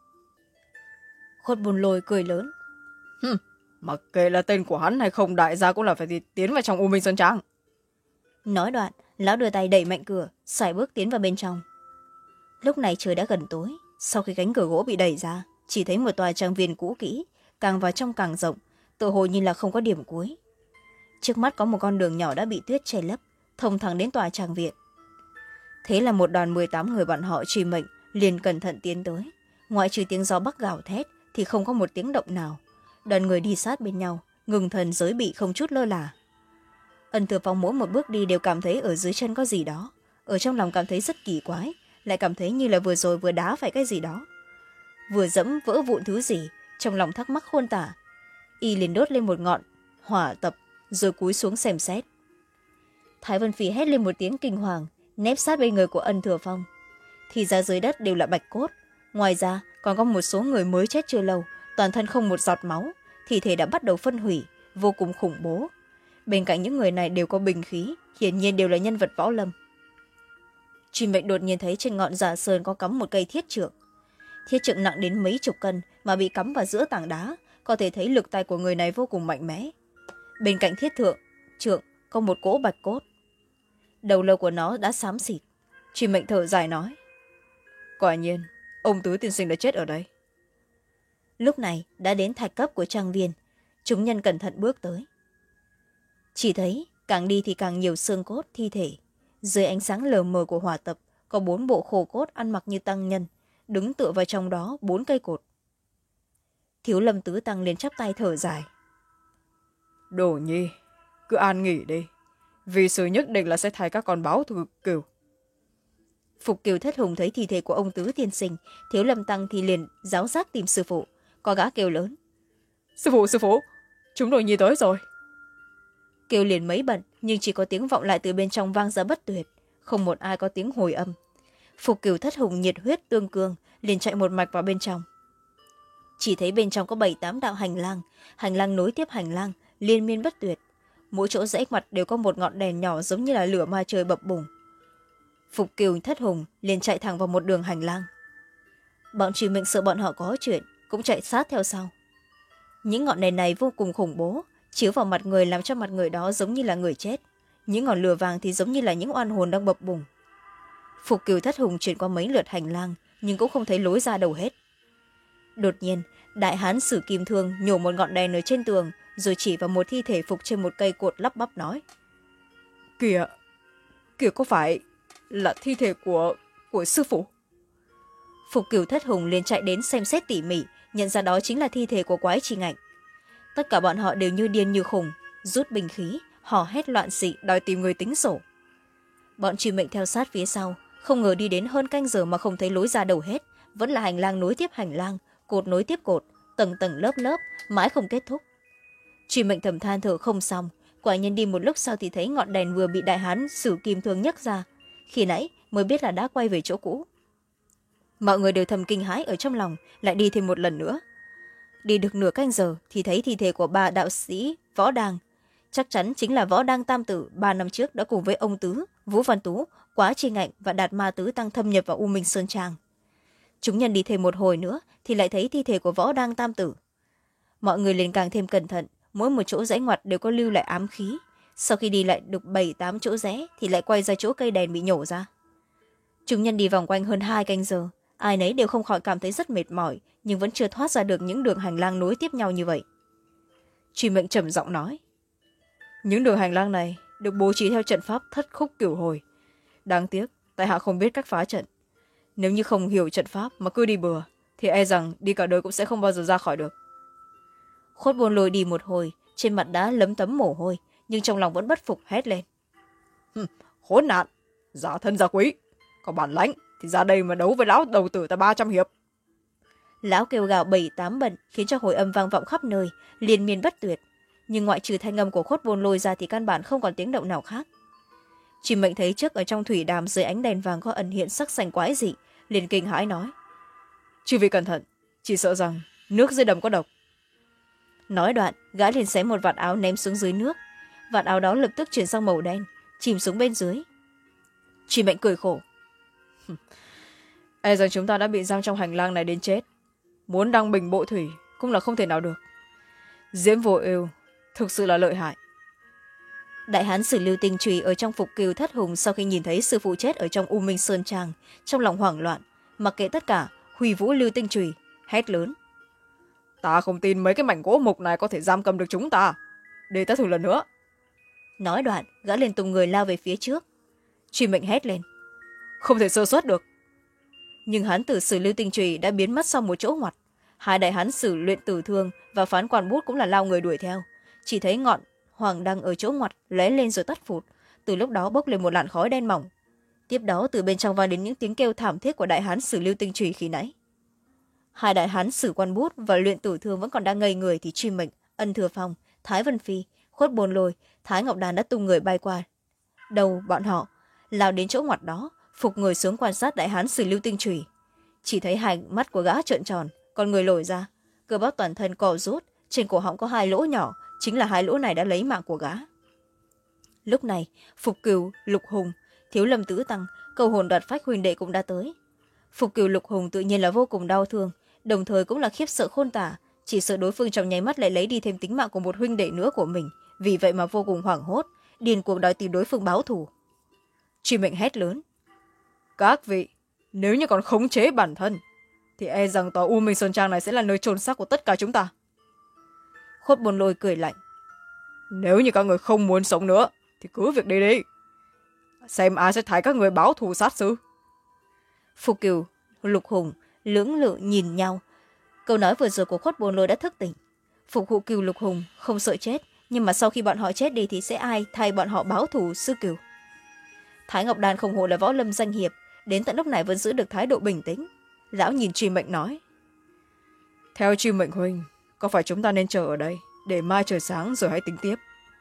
Speaker 2: Khuất Bồn Lôi cười lớn,
Speaker 1: Hừm, mặc kệ là tên của hắn hay không, đại gia cũng là phải tiến vào trong U Minh Sơn Trang.
Speaker 2: Nói đoạn, lão đưa tay đẩy mạnh cửa, sải bước tiến vào bên trong. Lúc này trời đã gần tối, sau khi cánh cửa gỗ bị đẩy ra, chỉ thấy một tòa trang viên cũ kỹ, càng vào trong càng rộng, tựa hồ như là không có điểm cuối. Trước mắt có một con đường nhỏ đã bị tuyết che lấp, thông thẳng đến tòa trang viện. Thế là một đoàn mười tám người bọn họ truy mệnh liền cẩn thận tiến tới, ngoại trừ tiếng gió bắc gào thét thì không có một tiếng động nào. Đoàn người đi sát bên nhau, ngừng thần giới bị không chút lơ là. Ân Thừa Phong mỗi một bước đi đều cảm thấy ở dưới chân có gì đó, ở trong lòng cảm thấy rất kỳ quái, lại cảm thấy như là vừa rồi vừa đá phải cái gì đó, vừa dẫm vỡ vụn thứ gì, trong lòng thắc mắc khôn tả. Y liền đốt lên một ngọn hỏa tập rồi cúi xuống xem xét. Thái Vân Phi hét lên một tiếng kinh hoàng, nép sát bên người của Ân Thừa Phong. Thì ra dưới đất đều là bạch cốt, ngoài ra còn có một số người mới chết chưa lâu, toàn thân không một giọt máu, thi thể đã bắt đầu phân hủy, vô cùng khủng bố. Bên cạnh những người này đều có bình khí, hiển nhiên đều là nhân vật võ lâm. Truy mệnh đột nhiên thấy trên ngọn giả sơn có cắm một cây thiết trượng. Thiết trượng nặng đến mấy chục cân mà bị cắm vào giữa tảng đá, có thể thấy lực tay của người này vô cùng mạnh mẽ. Bên cạnh thiết thượng trượng có một cỗ bạch cốt, đầu lâu của nó đã xám xịt. Truy mệnh thở dài nói,
Speaker 1: quả nhiên ông Tứ tiên sinh đã chết ở đây.
Speaker 2: Lúc này đã đến thạch cấp của trang viên, chúng nhân cẩn thận bước tới. Chỉ thấy càng đi thì càng nhiều xương cốt thi thể. Dưới ánh sáng lờ mờ của hỏa tập có bốn bộ khô cốt ăn mặc như tăng nhân, đứng tựa vào trong đó bốn cây cột. Thiếu Lâm Tứ Tăng liền chắp tay thở dài,
Speaker 1: Đồ Nhi cứ an nghỉ đi, vì sự nhất định là sẽ thay các con báo thù cừu.
Speaker 2: Phục Kiều Thất Hùng thấy thi thể của ông Tứ tiên sinh, Thiếu Lâm Tăng thì liền giáo giác tìm sư phụ. Có gã kêu lớn,
Speaker 1: sư phụ sư phụ, chúng Đồ Nhi tới rồi.
Speaker 2: Kêu liền mấy bận, nhưng chỉ có tiếng vọng lại từ bên trong vang ra bất tuyệt, không một ai có tiếng hồi âm. Phục Kiều Thất Hùng nhiệt huyết tương cương, liền chạy một mạch vào bên trong. Chỉ thấy bên trong có bảy tám đạo hành lang, hành lang nối tiếp hành lang, liên miên bất tuyệt. Mỗi chỗ rẽ mặt đều có một ngọn đèn nhỏ giống như là lửa ma trời bập bùng. Phục Kiều Thất Hùng liền chạy thẳng vào một đường hành lang. Bọn truy mệnh sợ bọn họ có chuyện, cũng chạy sát theo sau. Những ngọn đèn này vô cùng khủng bố, chiếu vào mặt người làm cho mặt người đó giống như là người chết. Những ngọn lửa vàng thì giống như là những oan hồn đang bập bùng. Phục Kiều Thất Hùng chuyển qua mấy lượt hành lang, nhưng cũng không thấy lối ra đâu hết. Đột nhiên, đại hán Sử Kim Thương nhổ một ngọn đèn ở trên tường, rồi chỉ vào một thi thể phục trên một cây cột, lắp bắp nói,
Speaker 1: kìa, kìa, có phải là thi thể của của sư phụ?
Speaker 2: Phục Kiều Thất Hùng liền chạy đến xem xét tỉ mỉ, nhận ra đó chính là thi thể của Quái Trì Ngạnh. Tất cả bọn họ đều như điên như khùng, rút bình khí, hò hét loạn xị đòi tìm người tính sổ. Bọn truy mệnh theo sát phía sau, không ngờ đi đến hơn canh giờ mà không thấy lối ra đâu hết, vẫn là hành lang nối tiếp hành lang, cột nối tiếp cột, tầng tầng lớp lớp, mãi không kết thúc. Truy Mệnh thầm than thở không xong, quả nhiên đi một lúc sau thì thấy ngọn đèn vừa bị đại hán Sử Kim Thương nhấc ra, khi nãy mới biết là đã quay về chỗ cũ. Mọi người đều thầm kinh hãi ở trong lòng, lại đi thêm một lần nữa. Đi được nửa canh giờ thì thấy thi thể của bà đạo sĩ Võ Đang, chắc chắn chính là Võ Đang Tam Tử ba năm trước đã cùng với ông Tứ, Vũ Văn Tú, Quá Chi Ngạnh và Đạt Ma Tứ tăng thâm nhập vào U Minh Sơn Trang. Chúng nhân đi thêm một hồi nữa thì lại thấy thi thể của Võ Đang Tam Tử. Mọi người liền càng thêm cẩn thận, mỗi một chỗ rẽ ngoặt đều có lưu lại ám khí. Sau khi đi lại được bảy tám chỗ rẽ thì lại quay ra chỗ cây đèn bị nhổ ra. Chúng nhân đi vòng quanh hơn hai canh giờ, ai nấy đều không khỏi cảm thấy rất mệt mỏi, nhưng vẫn chưa thoát ra được những đường hành lang nối tiếp nhau như vậy. Truy Mệnh trầm giọng nói, những đường hành lang này được bố trí theo trận pháp thất khúc cửu hồi. Đáng tiếc tại hạ không biết cách phá trận. Nếu như không hiểu trận pháp mà cứ đi bừa thì e rằng đi cả đời cũng sẽ không bao giờ ra khỏi được. Khuất Bồn Lôi đi một hồi, trên mặt đã lấm tấm mồ hôi, nhưng trong lòng vẫn bất phục hét lên, khốn nạn, giả thân giả quý, có bản lãnh thì ra đây mà đấu với lão đầu tử ta ba trăm hiệp. Lão kêu gào bảy tám bận khiến cho hồi âm vang vọng khắp nơi, liên miên bất tuyệt, nhưng ngoại trừ thanh âm của Khuất Bồn Lôi ra thì căn bản không còn tiếng động nào khác. Chỉ Mệnh thấy trước ở trong thủy đàm dưới ánh đèn vàng có ẩn hiện sắc xanh quái dị, liền kinh hãi nói,
Speaker 1: chư vị cẩn thận, chỉ sợ rằng nước dưới đầm có độc.
Speaker 2: Nói đoạn, gã liền xé một vạt áo ném xuống dưới nước, vạt áo đó lập tức chuyển sang màu đen, chìm xuống bên dưới.
Speaker 1: Chỉ Mệnh cười khổ, e rằng chúng ta đã bị giam trong hành lang này đến chết, muốn đăng bình bộ thủy cũng là không thể nào được. Diễm Vô Ưu thực sự là lợi hại.
Speaker 2: Đại hán Sử Lưu Tinh Trùy ở trong phục cừu thất hùng sau khi nhìn thấy sư phụ chết ở trong U Minh Sơn Trang, trong lòng hoảng loạn, mặc kệ tất cả, huy vũ Lưu Tinh Trùy hét lớn,
Speaker 1: ta không tin mấy cái mảnh gỗ mục này có thể giam cầm được chúng ta, để ta thử lần nữa.
Speaker 2: Nói đoạn, gã liền tung người lao về phía trước.
Speaker 1: Truy Mệnh hét lên, không thể sơ suất được.
Speaker 2: Nhưng hán tử Sử Lưu Tinh Trùy đã biến mất sau một chỗ ngoặt. Hai đại hán Sử Luyện Tử Thương và Phán Quan Bút cũng là lao người đuổi theo, chỉ thấy ngọn hoàng đăng ở chỗ ngoặt lóe lên rồi tắt phụt, từ lúc đó bốc lên một làn khói đen mỏng. Tiếp đó từ bên trong vang đến những tiếng kêu thảm thiết của đại hán Sử Lưu Tinh Trùy khi nãy. Hai đại hán Sử Quan Bút và Luyện Tử Thương vẫn còn đang ngây người thì Truy Mệnh, Ân Thừa Phong, Thái Vân Phi, Khuất Bồn Lôi, Thái Ngọc Đàn đã tung người bay qua đầu bọn họ, lao đến chỗ ngoặt đó, phục người xuống quan sát đại hán Sử Lưu Tinh Trùy. Chỉ thấy hai mắt của gã trợn tròn, con người lồi ra, cơ bắp toàn thân co rút, trên cổ họng có hai lỗ nhỏ, chính là hai lỗ này đã lấy mạng của gã. Lúc này Phục Cừu, Lục Hùng, Thiếu Lâm Tứ Tăng, Cầu Hồn Đoạt Phách huynh đệ cũng đã tới. Phục Cừu, Lục Hùng tự nhiên là vô cùng đau thương, đồng thời cũng là khiếp sợ khôn tả, chỉ sợ đối phương trong nháy mắt lại lấy đi thêm tính mạng của một huynh đệ nữa của mình, vì vậy mà vô cùng hoảng hốt, điên cuồng đòi tìm đối phương báo thù.
Speaker 1: Truy Mệnh hét lớn, các vị, nếu như còn khống chế bản thân thì e rằng tòa U Minh Sơn Trang này sẽ là nơi chôn xác của tất cả chúng ta.
Speaker 2: Khuất Bồn Lôi cười lạnh,
Speaker 1: nếu như các người không muốn sống nữa thì cứ việc đi đi, xem ai sẽ thay các người báo thù sát sư.
Speaker 2: Phục Cừu, Lục Hùng lưỡng lự nhìn nhau, câu nói vừa rồi của Khuất Bồn Lôi đã thức tỉnh. Phục Hụ Cừu, Lục Hùng không sợ chết, nhưng mà sau khi bọn họ chết đi thì sẽ ai thay bọn họ báo thù sư Cừu. Thái Ngọc Đan không hổ là võ lâm danh hiệp, đến tận lúc này vẫn giữ được thái độ bình tĩnh. Lão nhìn Truy Mệnh nói,
Speaker 1: theo Truy Mệnh huynh, có phải chúng ta nên chờ ở đây để mai trời sáng rồi hãy tính tiếp?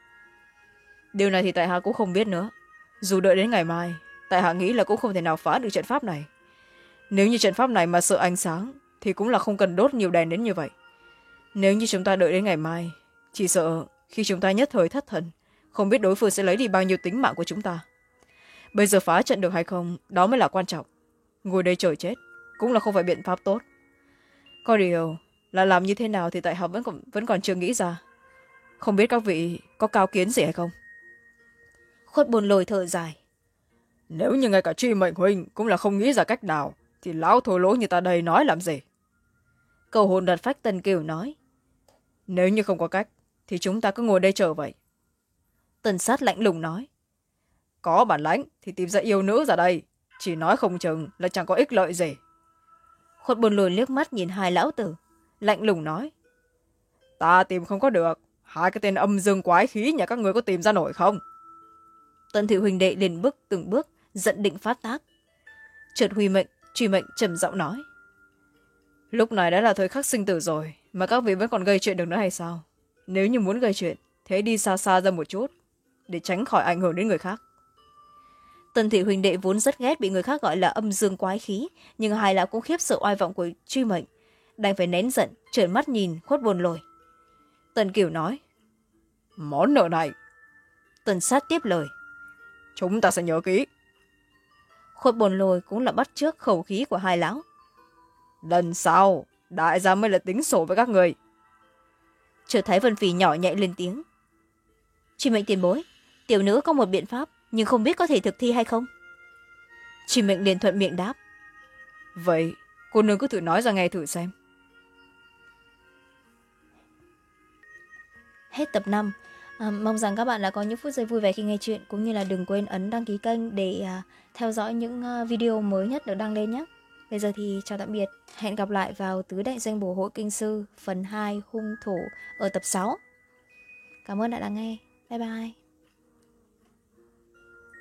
Speaker 1: Điều này thì tại hạ cũng không biết nữa. Dù đợi đến ngày mai, tại hạ nghĩ là cũng không thể nào phá được trận pháp này. Nếu như trận pháp này mà sợ ánh sáng thì cũng là không cần đốt nhiều đèn đến như vậy. Nếu như chúng ta đợi đến ngày mai, chỉ sợ khi chúng ta nhất thời thất thần, không biết đối phương sẽ lấy đi bao nhiêu tính mạng của chúng ta. Bây giờ phá trận được hay không, đó mới là quan trọng. Ngồi đây chờ chết cũng là không phải biện pháp tốt. Có điều là làm như thế nào thì tại hạ vẫn còn, vẫn còn chưa nghĩ ra. Không biết các vị có cao kiến gì hay không?
Speaker 2: Khuất Bồn Lôi thở dài,
Speaker 1: nếu như ngay cả Truy Mệnh huynh cũng là không nghĩ ra cách nào thì lão thô lỗ như ta đây nói làm gì?
Speaker 2: Cầu Hồn Đoạt Phách Tân Kiều nói,
Speaker 1: nếu như không có cách thì chúng ta cứ ngồi đây chờ vậy.
Speaker 2: Tần Sát lạnh lùng nói,
Speaker 1: có bản lãnh thì tìm ra yêu nữ ra đây, chỉ nói không chừng là chẳng có ích lợi gì.
Speaker 2: Khuất Bồn Lôi liếc mắt nhìn hai lão tử, lạnh lùng nói,
Speaker 1: ta tìm không có được, hai cái tên âm dương quái khí nhà các người có tìm ra nổi không?
Speaker 2: Tân Thị huynh đệ liền bước từng bước, giận định phát tác. Chợt Huy Mệnh, Truy Mệnh trầm giọng nói,
Speaker 1: lúc này đã là thời khắc sinh tử rồi mà các vị vẫn còn gây chuyện được nữa hay sao? nếu như muốn gây chuyện thế đi xa xa ra một chút để tránh khỏi ảnh hưởng đến người khác.
Speaker 2: Tần thị huynh đệ vốn rất ghét bị người khác gọi là âm dương quái khí, nhưng hai lão cũng khiếp sợ oai vọng của truy mệnh, đành phải nén giận trợn mắt nhìn Khuất Bồn Lôi.
Speaker 1: Tần Kiều nói, món nợ này.
Speaker 2: Tần Sát tiếp lời,
Speaker 1: chúng ta sẽ nhớ kỹ.
Speaker 2: Khuất Bồn Lôi cũng là bắt chước khẩu khí của hai lão.
Speaker 1: Lần sau đại gia mới là tính sổ với các người.
Speaker 2: Chợt thấy Vân Phỉ nhỏ nhẹ lên tiếng, truy mệnh tiền bối, tiểu nữ có một biện pháp nhưng không biết có thể thực thi hay không. Truy mệnh liền thuận miệng đáp,
Speaker 1: vậy cô nương cứ thử nói ra nghe thử xem.
Speaker 2: Hết tập năm. À, mong rằng các bạn đã có những phút giây vui vẻ khi nghe chuyện, cũng như là đừng quên ấn đăng ký kênh để à, theo dõi những à, video mới nhất được đăng lên nhé. Bây giờ thì chào tạm biệt, hẹn gặp lại vào Tứ Đại Danh Bổ Hội Kinh Sư phần hai hung thủ ở tập sáu. Cảm ơn đã lắng nghe. Bye bye.